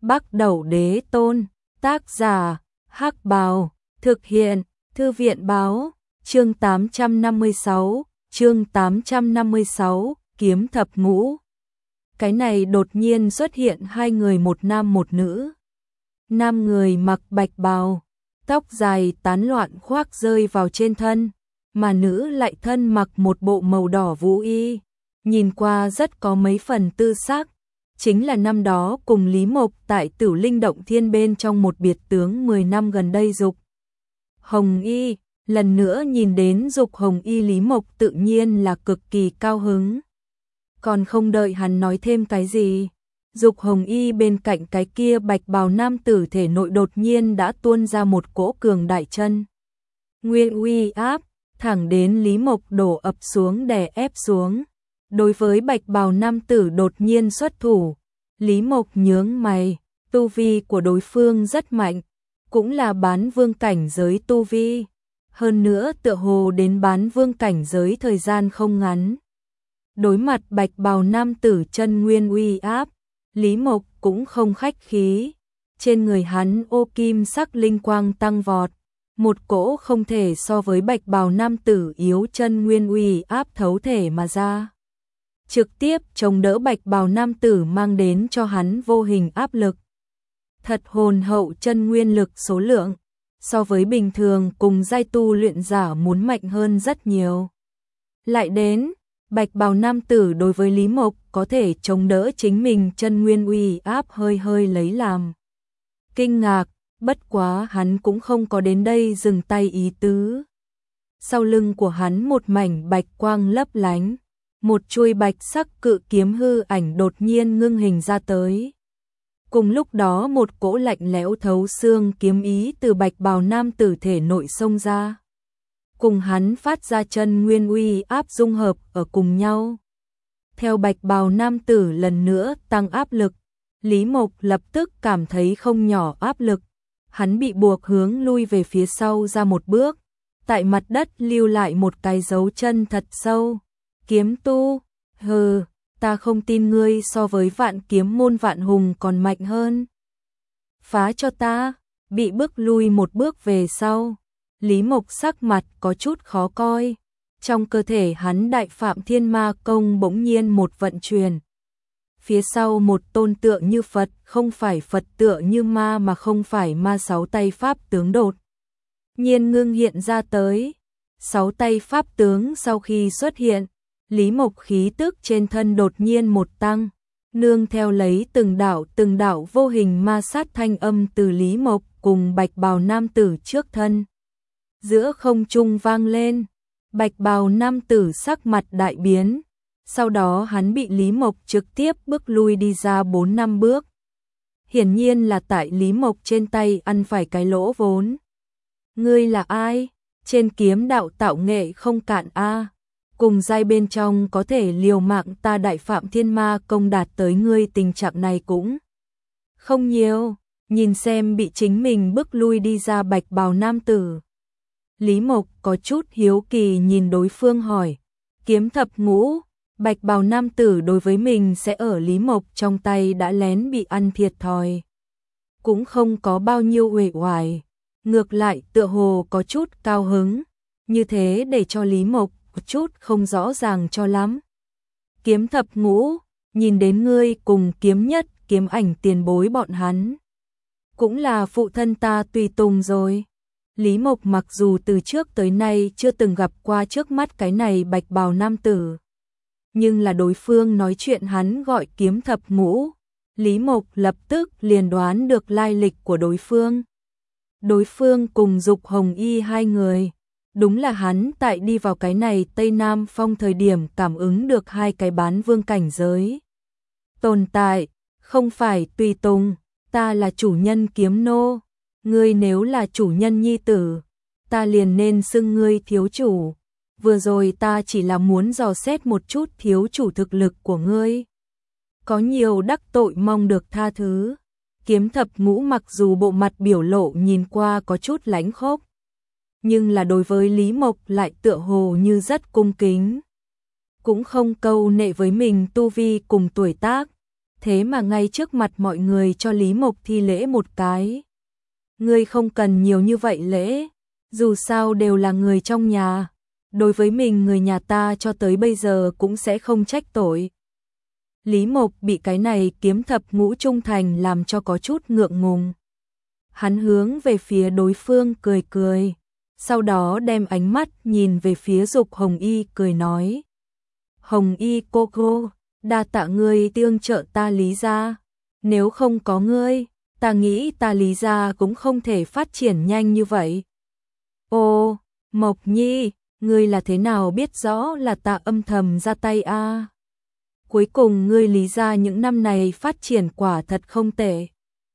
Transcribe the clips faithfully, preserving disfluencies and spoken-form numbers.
Bắc Đẩu Đế Tôn, tác giả, Hắc Bào, thực hiện, Thư viện báo, chương tám trăm năm mươi sáu, chương tám trăm năm mươi sáu, kiếm thập ngũ. Cái này đột nhiên xuất hiện hai người, một nam một nữ. Nam người mặc bạch bào, tóc dài tán loạn khoác rơi vào trên thân, mà nữ lại thân mặc một bộ màu đỏ vũ y, nhìn qua rất có mấy phần tư sắc. Chính là năm đó cùng Lý Mộc tại Tử Linh Động Thiên bên trong một biệt tướng mười năm gần đây Dục Hồng Y. Lần nữa nhìn đến Dục Hồng Y, Lý Mộc tự nhiên là cực kỳ cao hứng. Còn không đợi hắn nói thêm cái gì, Dục Hồng Y bên cạnh cái kia bạch bào nam tử thể nội đột nhiên đã tuôn ra một cỗ cường đại chân nguyên uy áp, thẳng đến Lý Mộc đổ ập xuống đè ép xuống. Đối với bạch bào nam tử đột nhiên xuất thủ, Lý Mộc nhướng mày, tu vi của đối phương rất mạnh, cũng là bán vương cảnh giới tu vi, hơn nữa tựa hồ đến bán vương cảnh giới thời gian không ngắn. Đối mặt bạch bào nam tử chân nguyên uy áp, Lý Mộc cũng không khách khí, trên người hắn ô kim sắc linh quang tăng vọt, một cỗ không thể so với bạch bào nam tử yếu chân nguyên uy áp thấu thể mà ra, trực tiếp chống đỡ bạch bào nam tử mang đến cho hắn vô hình áp lực. Thật hồn hậu chân nguyên lực số lượng, so với bình thường cùng giai tu luyện giả muốn mạnh hơn rất nhiều. Lại đến, bạch bào nam tử đối với Lý Mộc có thể chống đỡ chính mình chân nguyên uy áp hơi hơi lấy làm kinh ngạc, bất quá hắn cũng không có đến đây dừng tay ý tứ. Sau lưng của hắn một mảnh bạch quang lấp lánh, một chuôi bạch sắc cự kiếm hư ảnh đột nhiên ngưng hình ra tới. Cùng lúc đó một cỗ lạnh lẽo thấu xương kiếm ý từ bạch bào nam tử thể nội xông ra, cùng hắn phát ra chân nguyên uy áp dung hợp ở cùng nhau. Theo bạch bào nam tử lần nữa tăng áp lực, Lý Mộc lập tức cảm thấy không nhỏ áp lực, hắn bị buộc hướng lui về phía sau ra một bước, tại mặt đất lưu lại một cái dấu chân thật sâu. Kiếm tu, hừ, ta không tin ngươi so với Vạn Kiếm môn Vạn Hùng còn mạnh hơn. Phá cho ta, bị bức lui một bước về sau. Lý Mộc sắc mặt có chút khó coi, trong cơ thể hắn Đại Phạm Thiên Ma Công bỗng nhiên một vận chuyển. Phía sau một tôn tượng như Phật, không phải Phật tựa như ma mà không phải ma, sáu tay pháp tướng đột nhiên ngưng hiện ra tới. Sáu tay pháp tướng sau khi xuất hiện, Lý Mộc khí tức trên thân đột nhiên một tăng, nương theo lấy từng đạo từng đạo vô hình ma sát thanh âm từ Lý Mộc cùng bạch bào nam tử trước thân. Giữa không trung vang lên, bạch bào nam tử sắc mặt đại biến, sau đó hắn bị Lý Mộc trực tiếp bước lui đi ra bốn năm bước. Hiển nhiên là tại Lý Mộc trên tay ăn phải cái lỗ vốn. Ngươi là ai? Trên kiếm đạo tạo nghệ không cạn a. Cùng giai bên trong có thể liều mạng ta Đại Phạm Thiên Ma Công đạt tới ngươi tình trạng này cũng không nhiều. Nhìn xem bị chính mình bước lui đi ra bạch bào nam tử, Lý Mộc có chút hiếu kỳ nhìn đối phương hỏi, kiếm thập ngũ. Bạch bào nam tử đối với mình sẽ ở Lý Mộc trong tay đã lén bị ăn thiệt thòi, cũng không có bao nhiêu uể oải, ngược lại tựa hồ có chút cao hứng, như thế để cho Lý Mộc một chút không rõ ràng cho lắm. Kiếm thập ngũ, nhìn đến ngươi cùng kiếm nhất, kiếm ảnh tiền bối bọn hắn, cũng là phụ thân ta tùy tùng rồi. Lý Mộc mặc dù từ trước tới nay chưa từng gặp qua trước mắt cái này bạch bào nam tử, nhưng là đối phương nói chuyện hắn gọi kiếm thập ngũ, Lý Mộc lập tức liền đoán được lai lịch của đối phương. Đối phương cùng Dục Hồng Y hai người, đúng là hắn tại đi vào cái này Tây Nam Phong thời điểm cảm ứng được hai cái bán vương cảnh giới tồn tại, không phải tùy tùng, ta là chủ nhân kiếm nô, ngươi nếu là chủ nhân nhi tử, ta liền nên xưng ngươi thiếu chủ. Vừa rồi ta chỉ là muốn dò xét một chút thiếu chủ thực lực của ngươi, có nhiều đắc tội mong được tha thứ. Kiếm thập ngũ mặc dù bộ mặt biểu lộ nhìn qua có chút lãnh khốc, nhưng là đối với Lý Mộc lại tựa hồ như rất cung kính, cũng không câu nệ với mình tu vi cùng tuổi tác, thế mà ngay trước mặt mọi người cho Lý Mộc thi lễ một cái. Ngươi không cần nhiều như vậy lễ, dù sao đều là người trong nhà, đối với mình người nhà ta cho tới bây giờ cũng sẽ không trách tội. Lý Mộc bị cái này kiếm thập ngũ trung thành làm cho có chút ngượng ngùng. Hắn hướng về phía đối phương cười cười, sau đó đem ánh mắt nhìn về phía Dục Hồng Y cười nói. Hồng Y cô cô, đa tạ ngươi tương trợ ta Lý gia, nếu không có ngươi, ta nghĩ ta Lý gia cũng không thể phát triển nhanh như vậy. Ô, Mộc Nhi, ngươi là thế nào biết rõ là ta âm thầm ra tay a? À? Cuối cùng ngươi Lý gia những năm này phát triển quả thật không tệ.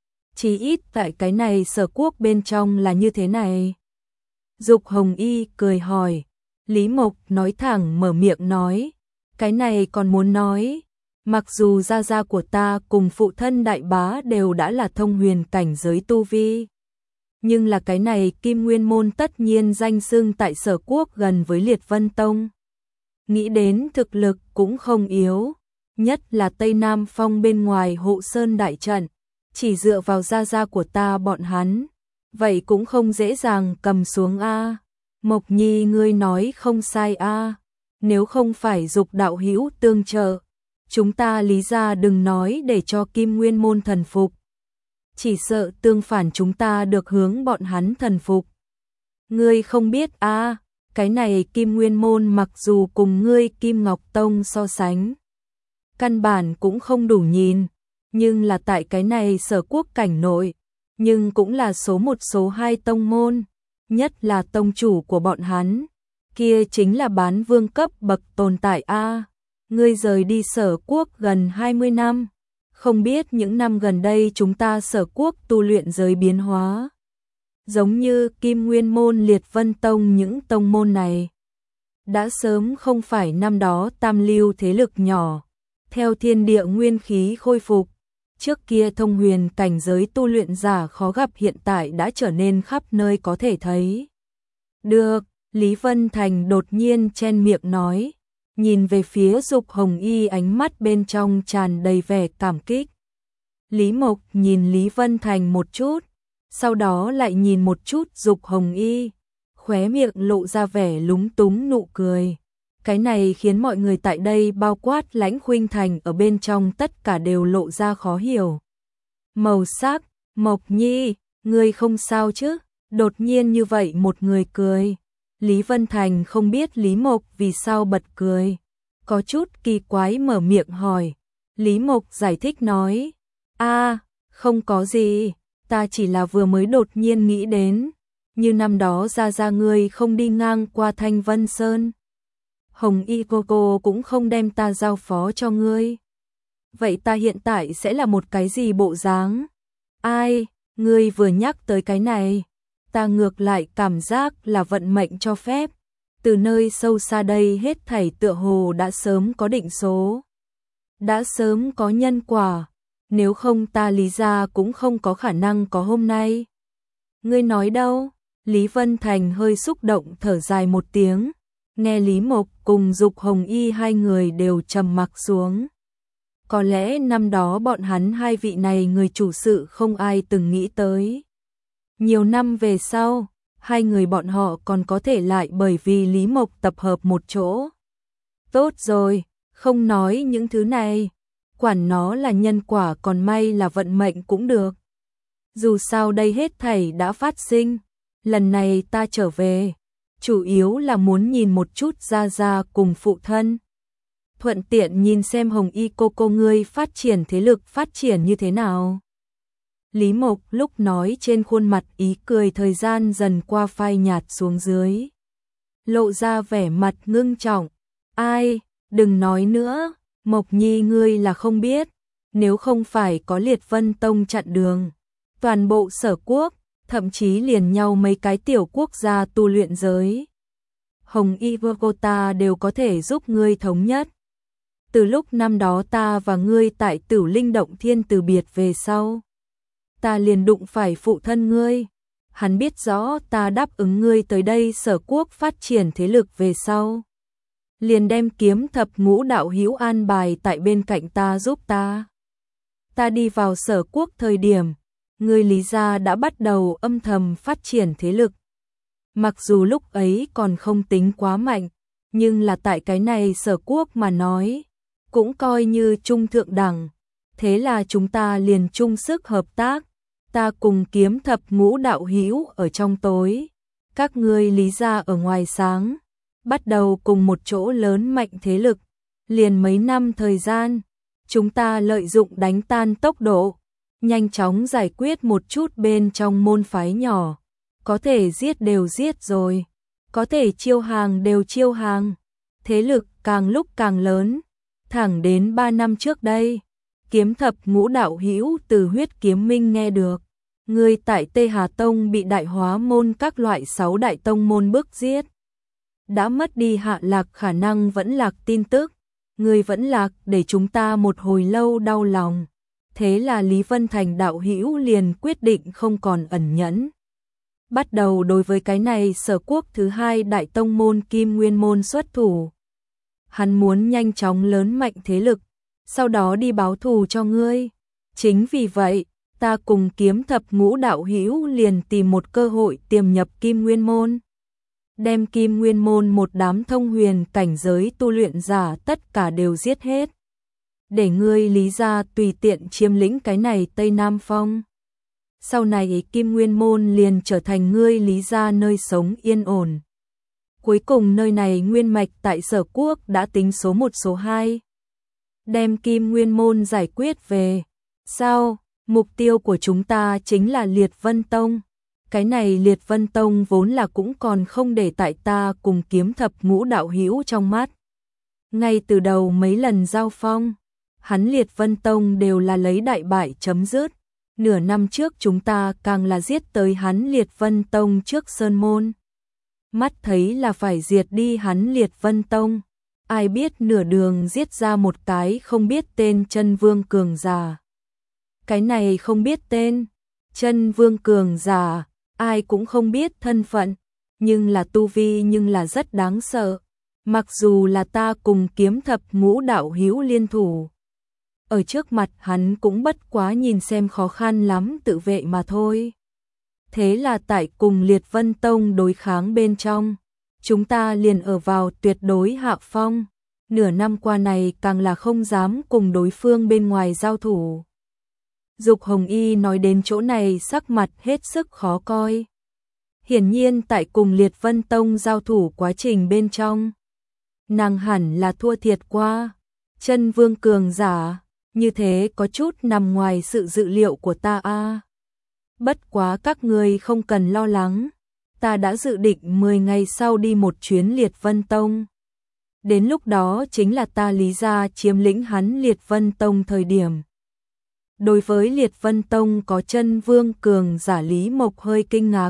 Chỉ ít tại cái này Sở Quốc bên trong là như thế này. Dục Hồng Y cười hỏi, Lý Mộc nói thẳng mở miệng nói, cái này còn muốn nói, mặc dù gia gia của ta cùng phụ thân đại bá đều đã là thông huyền cảnh giới tu vi, nhưng là cái này Kim Nguyên môn tất nhiên danh xưng tại Sở Quốc gần với Liệt Vân Tông. Nghĩ đến thực lực cũng không yếu, nhất là Tây Nam Phong bên ngoài hộ sơn đại trận, chỉ dựa vào gia gia của ta bọn hắn, vậy cũng không dễ dàng cầm xuống a. Mộc Nhi ngươi nói không sai a, nếu không phải Dục đạo hữu tương trợ, chúng ta Lý gia đừng nói để cho Kim Nguyên môn thần phục, chỉ sợ tương phản chúng ta được hướng bọn hắn thần phục. Ngươi không biết a, cái này Kim Nguyên môn mặc dù cùng ngươi Kim Ngọc Tông so sánh, căn bản cũng không đủ nhìn, nhưng là tại cái này Sở Quốc cảnh nội, nhưng cũng là số một số hai tông môn, nhất là tông chủ của bọn hắn, kia chính là bán vương cấp bậc tồn tại a. Ngươi rời đi Sở Quốc gần hai mươi năm, không biết những năm gần đây chúng ta Sở Quốc tu luyện giới biến hóa. Giống như Kim Nguyên môn Liệt Vân Tông những tông môn này, đã sớm không phải năm đó tam lưu thế lực nhỏ, theo thiên địa nguyên khí khôi phục. Trước kia thông huyền cảnh giới tu luyện giả khó gặp hiện tại đã trở nên khắp nơi có thể thấy. Được, Lý Vân Thành đột nhiên chen miệng nói, nhìn về phía Dục Hồng Y ánh mắt bên trong tràn đầy vẻ cảm kích. Lý Mộc nhìn Lý Vân Thành một chút, sau đó lại nhìn một chút Dục Hồng Y, khóe miệng lộ ra vẻ lúng túng nụ cười. Cái này khiến mọi người tại đây bao quát Lãnh Khuynh Thành ở bên trong tất cả đều lộ ra khó hiểu. Màu sắc, Mộc Nhi, ngươi không sao chứ? Đột nhiên như vậy một người cười. Lý Vân Thành không biết Lý Mộc vì sao bật cười, có chút kỳ quái mở miệng hỏi. Lý Mộc giải thích nói, a, không có gì, ta chỉ là vừa mới đột nhiên nghĩ đến, như năm đó gia gia ngươi không đi ngang qua Thanh Vân Sơn, Hồng Y cô cô cũng không đem ta giao phó cho ngươi. Vậy ta hiện tại sẽ là một cái gì bộ dáng? Ai, ngươi vừa nhắc tới cái này, ta ngược lại cảm giác là vận mệnh cho phép. Từ nơi sâu xa đây hết thảy tựa hồ đã sớm có định số, đã sớm có nhân quả, nếu không ta Lý gia cũng không có khả năng có hôm nay. Ngươi nói đâu? Lý Vân Thành hơi xúc động thở dài một tiếng, nghe Lý Mộc cùng Dục Hồng Y hai người đều trầm mặc xuống. Có lẽ năm đó bọn hắn hai vị này người chủ sự không ai từng nghĩ tới. Nhiều năm về sau, hai người bọn họ còn có thể lại bởi vì Lý Mộc tập hợp một chỗ. Tốt rồi, không nói những thứ này, quản nó là nhân quả còn may là vận mệnh cũng được. Dù sao đây hết thảy đã phát sinh, lần này ta trở về, chủ yếu là muốn nhìn một chút gia gia cùng phụ thân. Thuận tiện nhìn xem Hồng Y cô cô ngươi phát triển thế lực phát triển như thế nào. Lý Mộc lúc nói trên khuôn mặt ý cười thời gian dần qua phai nhạt xuống dưới, lộ ra vẻ mặt ngưng trọng. Ai, đừng nói nữa, Mộc Nhi ngươi là không biết, nếu không phải có Liệt Vân Tông chặn đường, toàn bộ Sở Quốc, thậm chí liền nhau mấy cái tiểu quốc gia tu luyện giới, Hồng Y cô ta đều có thể giúp ngươi thống nhất. Từ lúc năm đó ta và ngươi tại Tử Linh Động Thiên từ biệt về sau, ta liền đụng phải phụ thân ngươi, hắn biết rõ ta đáp ứng ngươi tới đây Sở Quốc phát triển thế lực về sau, liền đem Kiếm Thập Ngũ đạo hữu an bài tại bên cạnh ta giúp ta. ta đi vào Sở Quốc thời điểm, người Lý gia đã bắt đầu âm thầm phát triển thế lực. Mặc dù lúc ấy còn không tính quá mạnh, nhưng là tại cái này Sở Quốc mà nói, cũng coi như trung thượng đẳng. Thế là chúng ta liền chung sức hợp tác, ta cùng Kiếm Thập Ngũ đạo hữu ở trong tối, các ngươi Lý gia ở ngoài sáng, bắt đầu cùng một chỗ lớn mạnh thế lực, liền mấy năm thời gian, chúng ta lợi dụng đánh tan tốc độ, nhanh chóng giải quyết một chút bên trong môn phái nhỏ, có thể giết đều giết rồi, có thể chiêu hàng đều chiêu hàng, thế lực càng lúc càng lớn, thẳng đến ba năm trước đây, Kiếm Thập Ngũ đạo hữu từ Huyết Kiếm Minh nghe được, người tại Tê Hà Tông bị Đại Hóa môn các loại sáu đại tông môn bức giết, đã mất đi hạ lạc khả năng vẫn lạc tin tức, người vẫn lạc để chúng ta một hồi lâu đau lòng. Thế là Lý Vân Thành đạo hữu liền quyết định không còn ẩn nhẫn. Bắt đầu đối với cái này Sở Quốc thứ hai đại tông môn Kim Nguyên môn xuất thủ. Hắn muốn nhanh chóng lớn mạnh thế lực, sau đó đi báo thù cho ngươi. Chính vì vậy, ta cùng Kiếm Thập Ngũ đạo hữu liền tìm một cơ hội tiềm nhập Kim Nguyên môn. Đem Kim Nguyên môn một đám thông huyền cảnh giới tu luyện giả tất cả đều giết hết. Để ngươi Lý gia tùy tiện chiếm lĩnh cái này Tây Nam Phong. Sau này Kim Nguyên môn liền trở thành ngươi Lý gia nơi sống yên ổn. Cuối cùng nơi này nguyên mạch tại Sở Quốc đã tính số một số hai. Đem Kim Nguyên môn giải quyết về. Sau, mục tiêu của chúng ta chính là Liệt Vân Tông. Cái này Liệt Vân Tông vốn là cũng còn không để tại ta cùng Kiếm Thập Ngũ đạo hữu trong mắt. Ngay từ đầu mấy lần giao phong, hắn Liệt Vân Tông đều là lấy đại bại chấm dứt. Nửa năm trước chúng ta càng là giết tới hắn Liệt Vân Tông trước Sơn Môn. Mắt thấy là phải diệt đi hắn Liệt Vân Tông. Ai biết nửa đường giết ra một cái không biết tên Chân Vương cường giả. Cái này không biết tên, Chân Vương cường giả, ai cũng không biết thân phận, nhưng là tu vi nhưng là rất đáng sợ. Mặc dù là ta cùng Kiếm Thập Ngũ đạo hữu liên thủ, ở trước mặt hắn cũng bất quá nhìn xem khó khăn lắm tự vệ mà thôi. Thế là tại cùng Liệt Vân Tông đối kháng bên trong, chúng ta liền ở vào tuyệt đối hạ phong. Nửa năm qua này càng là không dám cùng đối phương bên ngoài giao thủ. Dục Hồng Y nói đến chỗ này sắc mặt hết sức khó coi. Hiển nhiên tại cùng Liệt Vân Tông giao thủ quá trình bên trong, nàng hẳn là thua thiệt qua. Chân Vương cường giả, như thế có chút nằm ngoài sự dự liệu của ta a. À. Bất quá các ngươi không cần lo lắng, ta đã dự định mười ngày sau đi một chuyến Liệt Vân Tông. Đến lúc đó chính là ta Lý gia chiếm lĩnh hắn Liệt Vân Tông thời điểm. Đối với Liệt Vân Tông có Chân Vương cường giả Lý Mộc hơi kinh ngạc.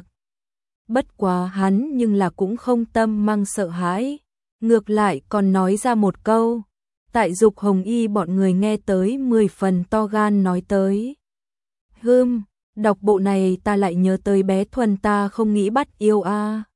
Bất quá hắn nhưng là cũng không tâm mang sợ hãi, ngược lại còn nói ra một câu. Tại Dục Hồng Y bọn người nghe tới mười phần to gan nói tới. Hừm, đọc bộ này ta lại nhớ tới bé Thuần ta không nghĩ bắt yêu a. À.